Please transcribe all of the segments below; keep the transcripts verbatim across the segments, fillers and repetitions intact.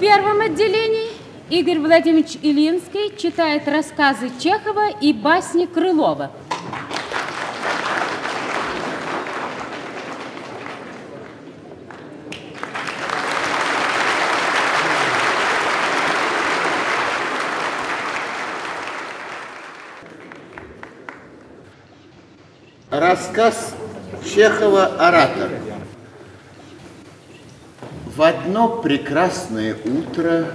первом отделении Игорь Владимирович Илинский читает рассказы Чехова и басни Крылова. Рассказ Чехова «Оратор». В одно прекрасное утро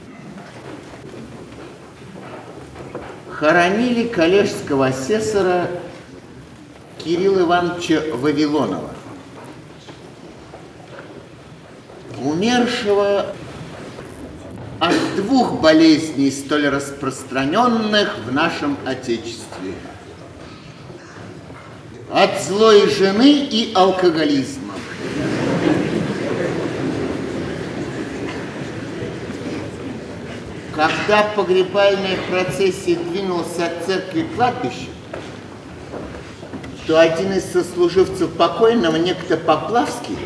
хоронили коллежского асессора Кирилла Ивановича Вавилонова, умершего от двух болезней, столь распространенных в нашем Отечестве: от злой жены и алкоголизма. Когда погребальная процессия двинулась от церкви к кладбищу, то один из сослуживцев покойного, некто Поплавский,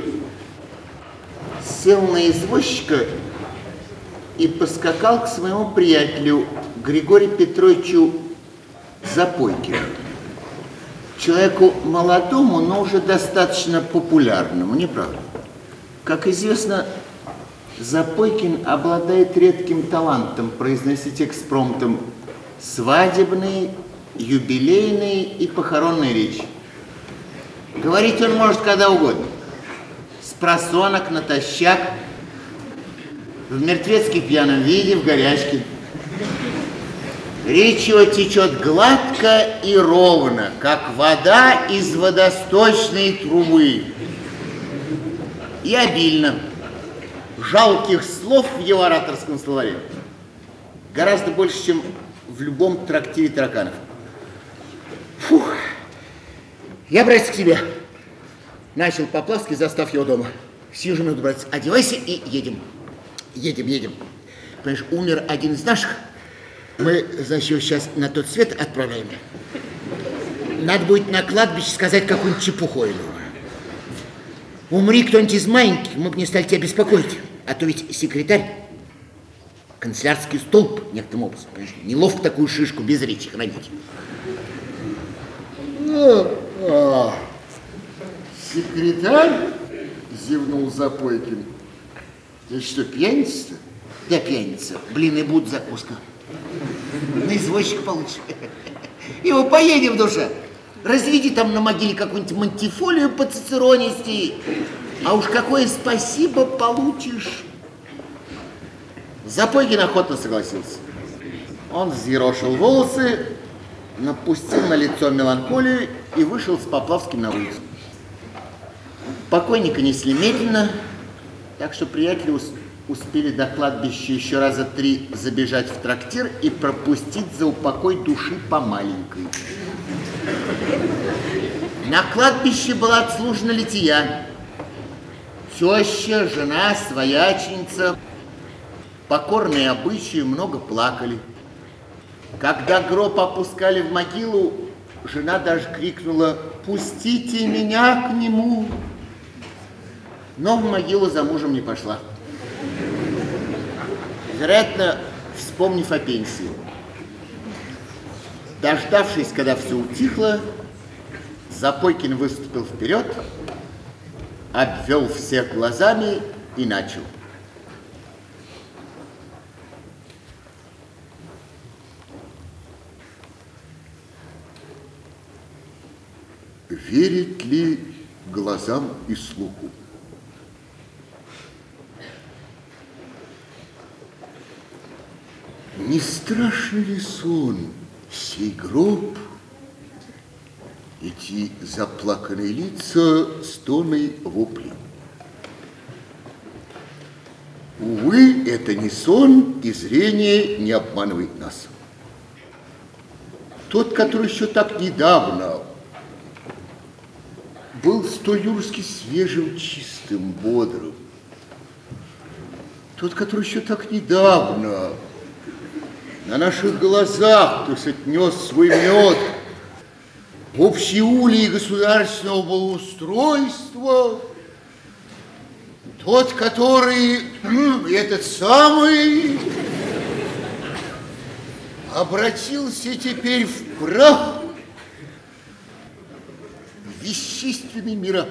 сел на извозчика и поскакал к своему приятелю Григорию Петровичу Запойкину, человеку молодому, но уже достаточно популярному, не правда? Как известно, Запойкин обладает редким талантом произносить экспромтом свадебные, юбилейные и похоронные речи. Говорить он может когда угодно. С просонок, натощак, в мертвецки пьяном виде, в горячке. Речь его течет гладко и ровно, как вода из водосточной трубы. И обильно. Жалких слов в его ораторском словаре гораздо больше, чем в любом трактире тараканов. Фух. Я, братец, к тебе. Начал Поплавский, застав его дома. Сию же минуту, братец, одевайся и едем. Едем, едем. Понимаешь, умер один из наших. Мы, значит, его сейчас на тот свет отправляем. Надо будет на кладбище сказать какую-нибудь чепуху ему. Умри кто-нибудь из маленьких, мы бы не стали тебя беспокоить. А то ведь секретарь, канцелярский столб, некоторым образом, конечно, неловко такую шишку без речи хранить. Ну, а, секретарь, зевнул Запойкин. Ты что, пьяница-то? Да, пьяница. Блины будут, закуска. На извозчика получше. Его поедем, душа. Разведи там на могиле какую-нибудь мантифолию по цицеронисти, а уж какое спасибо получишь. Запойкин охотно согласился. Он взъерошил волосы, напустил на лицо меланхолию и вышел с Поплавским на улицу. Покойника несли медленно, так что приятели успели до кладбища еще раза три забежать в трактир и пропустить за упокой души по маленькой. На кладбище была отслужена лития. Теща, жена, свояченица, покорные обычаи, много плакали. Когда гроб опускали в могилу, жена даже крикнула: «Пустите меня к нему!» Но в могилу за мужем не пошла. Вероятно, вспомнив о пенсии. Дождавшись, когда все утихло, Запойкин выступил вперед, обвел всех глазами и начал. Верит ли глазам и слуху? Не страшный ли сон сей гроб, эти заплаканные лица, стоны, вопли? Увы, это не сон, и зрение не обманывает нас. Тот, который еще так недавно был столь юрски свежим, чистым, бодрым, тот, который еще так недавно на наших глазах, то есть отнес свой мед в общие улей государственного благоустройства, Тот, который, этот самый, обратился теперь в прах, в вещественный мираж.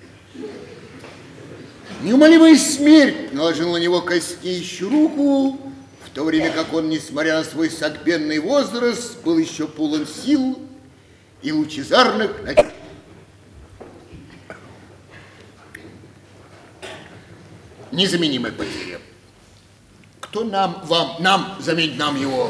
Неумолимая смерть наложила на него костнейшую руку, в то время как он, несмотря на свой согбенный возраст, был еще полон сил и лучезарных надежд. Незаменимая потеря. Кто нам, вам, нам, заменить нам его?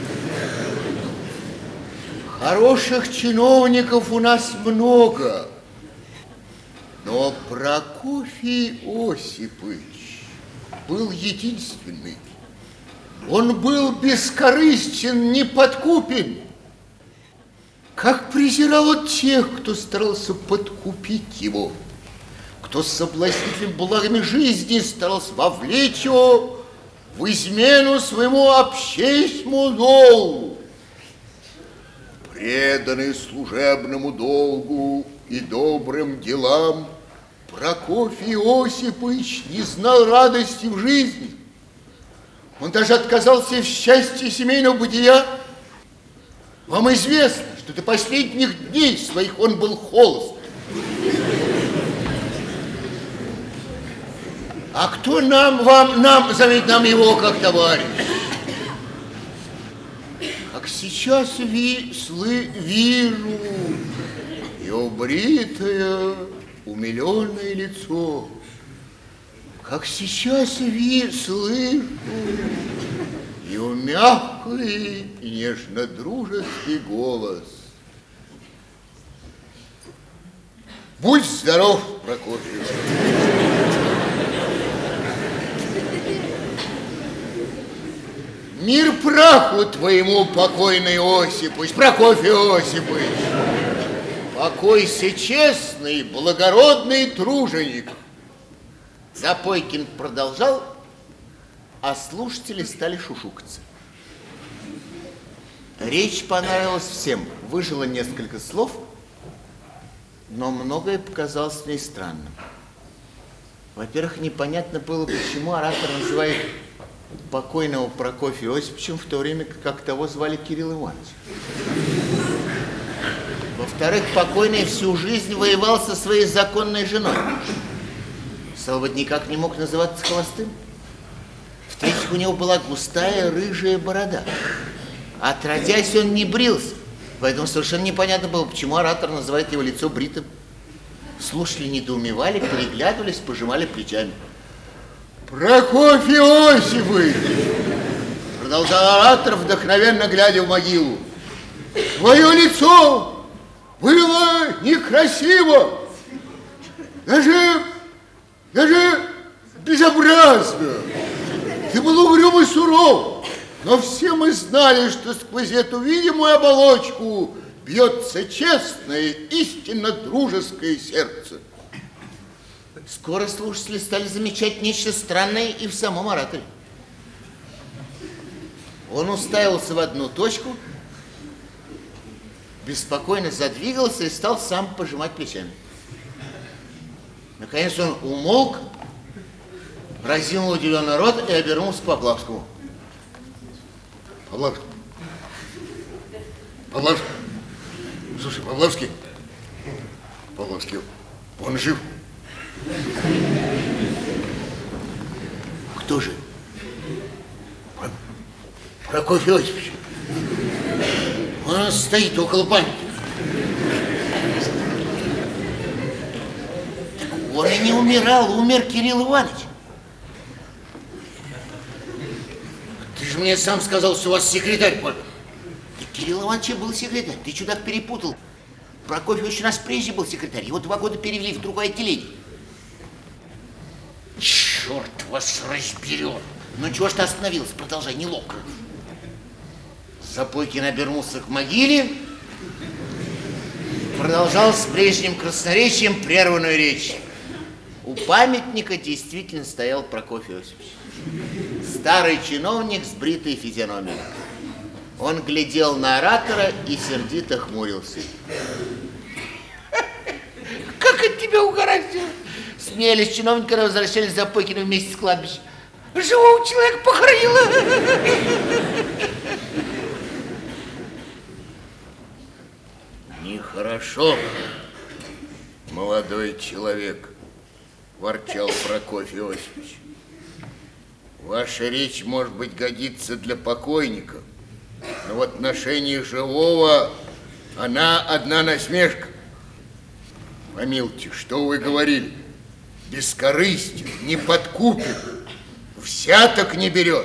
Хороших чиновников у нас много, но Прокофий Осипович был единственный. Он был бескорыстен, неподкупен. Как презирал он тех, кто старался подкупить его, кто с соблазнительными благами жизни старался вовлечь его в измену своему общественному долгу. Преданный служебному долгу и добрым делам, Прокофий Осипович не знал радости в жизни. Он даже отказался в счастье семейного бытия. Вам известно, что до последних дней своих он был холост. А кто нам, вам, нам, заметь нам его как товарищ? Как сейчас ви, слы, вижу его бритое, умиленное лицо. Как сейчас ви, слышу его мягкий и нежно-дружеский голос. Будь здоров, Прокофий. Мир праху твоему, покойный Осипович, Прокофий Осипович. Покойся, честный, благородный труженик. Запойкин продолжал, а слушатели стали шушукаться. Речь понравилась всем. Выжило несколько слов, но многое показалось мне странным. Во-первых, непонятно было, почему оратор называет покойного Прокофия Осиповича, в то время как того звали Кирилл Иванович. Во-вторых, покойный всю жизнь воевал со своей законной женой. Стало быть, никак не мог называться холостым. В-третьих, у него была густая рыжая борода. Отродясь, он не брился. Поэтому совершенно непонятно было, почему оратор называет его лицо бритым. Слушатели недоумевали, переглядывались, пожимали плечами. Прокофий Осипович, продолжал оратор, вдохновенно глядя в могилу, твое лицо было некрасиво, даже, даже безобразно. Ты был угрюм и суров, но все мы знали, что сквозь эту видимую оболочку бьется честное, истинно дружеское сердце. Скоро слушатели стали замечать нечто странное и в самом ораторе. Он уставился в одну точку, беспокойно задвигался и стал сам пожимать плечами. Наконец он умолк, разинул удивленный рот и обернулся к Поплавскому. Поплавский. Поплавский. Слушай, Поплавский. Поплавский, он жив? Кто же? Прокофий Осипович. Он стоит около памятника. Он и не умирал, умер Кирилл Иванович. Ты же мне сам сказал, что у вас секретарь помер. Кирилл Иванович был секретарь, ты, чудак, перепутал. Прокофьевич у нас прежде был секретарь, его два года перевели в другое отделение. Черт вас разберет. Ну чего ж ты остановился? Продолжай, неловко. Запойкин обернулся к могиле, продолжал с прежним красноречием прерванную речь. У памятника действительно стоял Прокофий Осипович. Старый чиновник с бритой физиономией. Он глядел на оратора и сердито хмурился. Как от тебя угораздило? С смеялись, чиновники возвращались за Пыкиным вместе с кладбища. Живого человека похоронила. Нехорошо, молодой человек, ворчал Прокофий Осипович. Ваша речь, может быть, годится для покойников, но в отношении живого она одна насмешка. Помилуйте, что вы говорили? Бескорыстен, не подкупен, взяток не берет.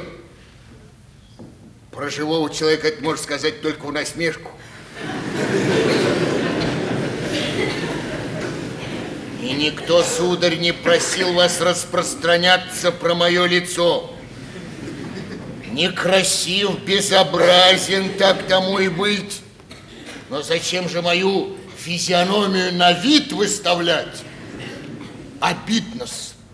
Про живого человека это можно сказать только в насмешку. И никто, сударь, не просил вас распространяться про мое лицо. Некрасив, безобразен, так тому и быть. Но зачем же мою физиономию на вид выставлять? Обидно-с.